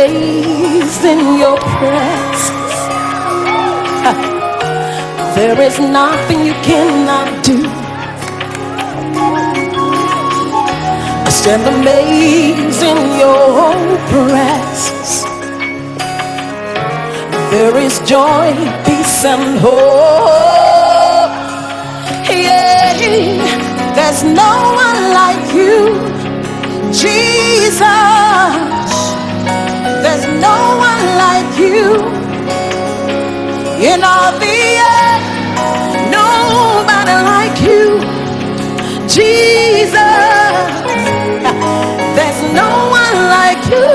amazed in your presence. There is nothing you cannot do. I stand amazed in your presence. There is joy, peace, and hope. Yeah, there's no one like you, Jesus. There's no one like you in all the earth. Nobody like you, Jesus. There's no one like you.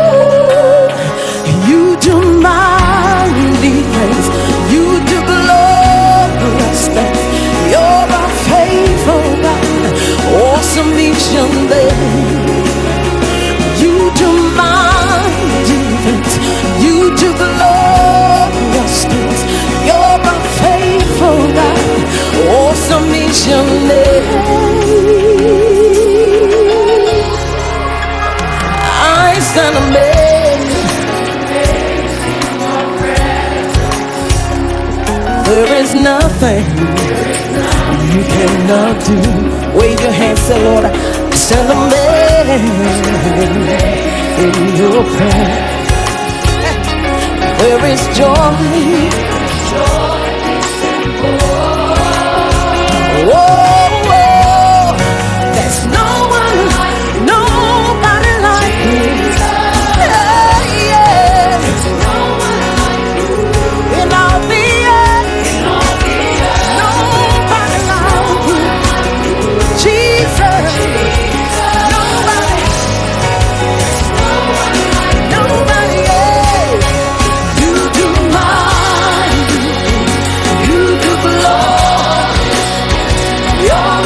You do mighty things. You do glorious things. You're a faithful God. Awesome is your name. You do mighty things. You do glorious things. You're a faithful God. Awesome is your name. I stand amazed. There is nothing you cannot do. Wave your hands, say, Lord, I stand amazed in your presence. There is joy. Whoa, there's no one like, nobody like you. Yeah. No one like you in all the earth. Nobody like you, Jesus. Nobody, yeah. You do mighty, you do glory. You're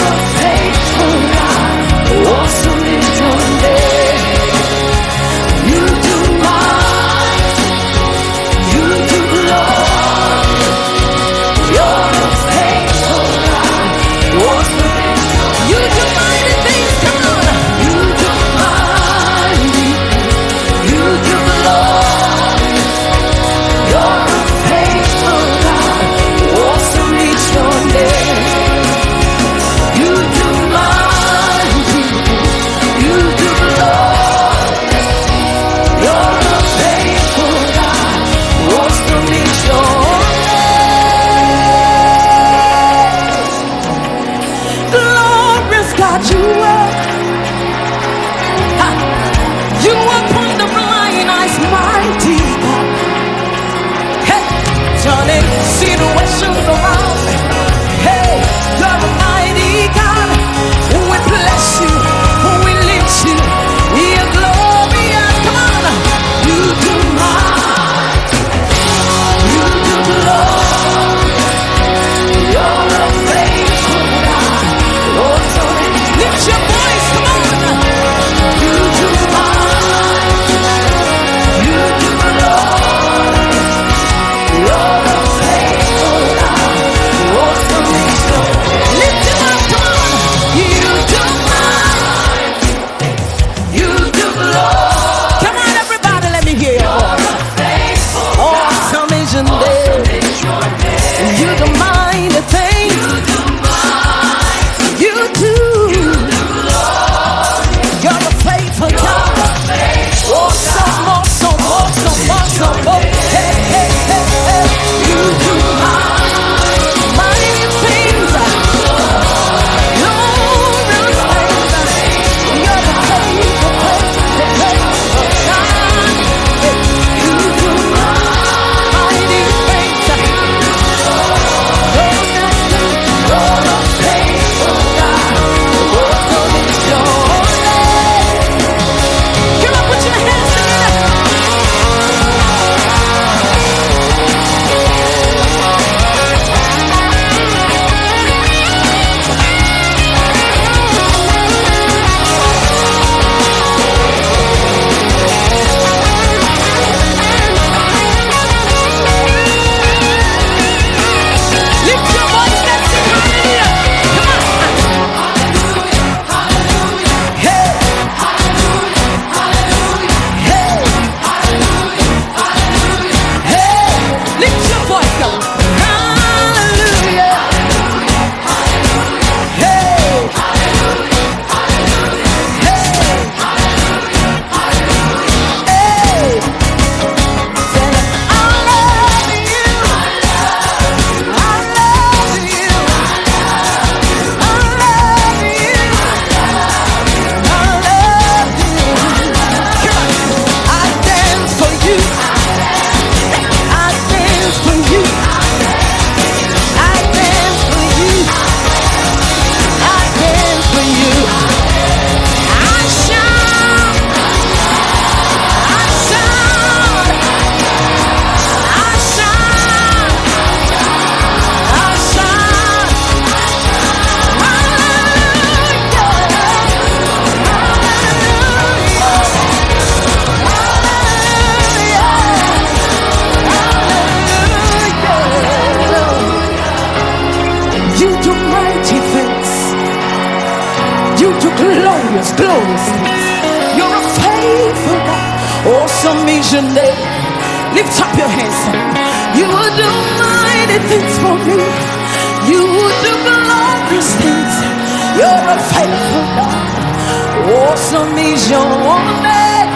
Awesome is your name. Lift up your hands. You will do mighty things for me. You will do glorious things. You're a faithful God. Awesome is your name.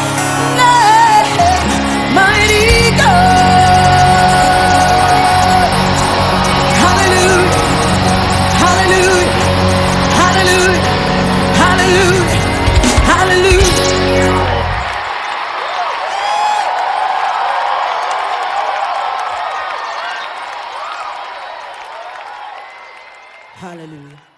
Mighty God. Hallelujah. Hallelujah. Hallelujah. Hallelujah. Hallelujah. Hallelujah.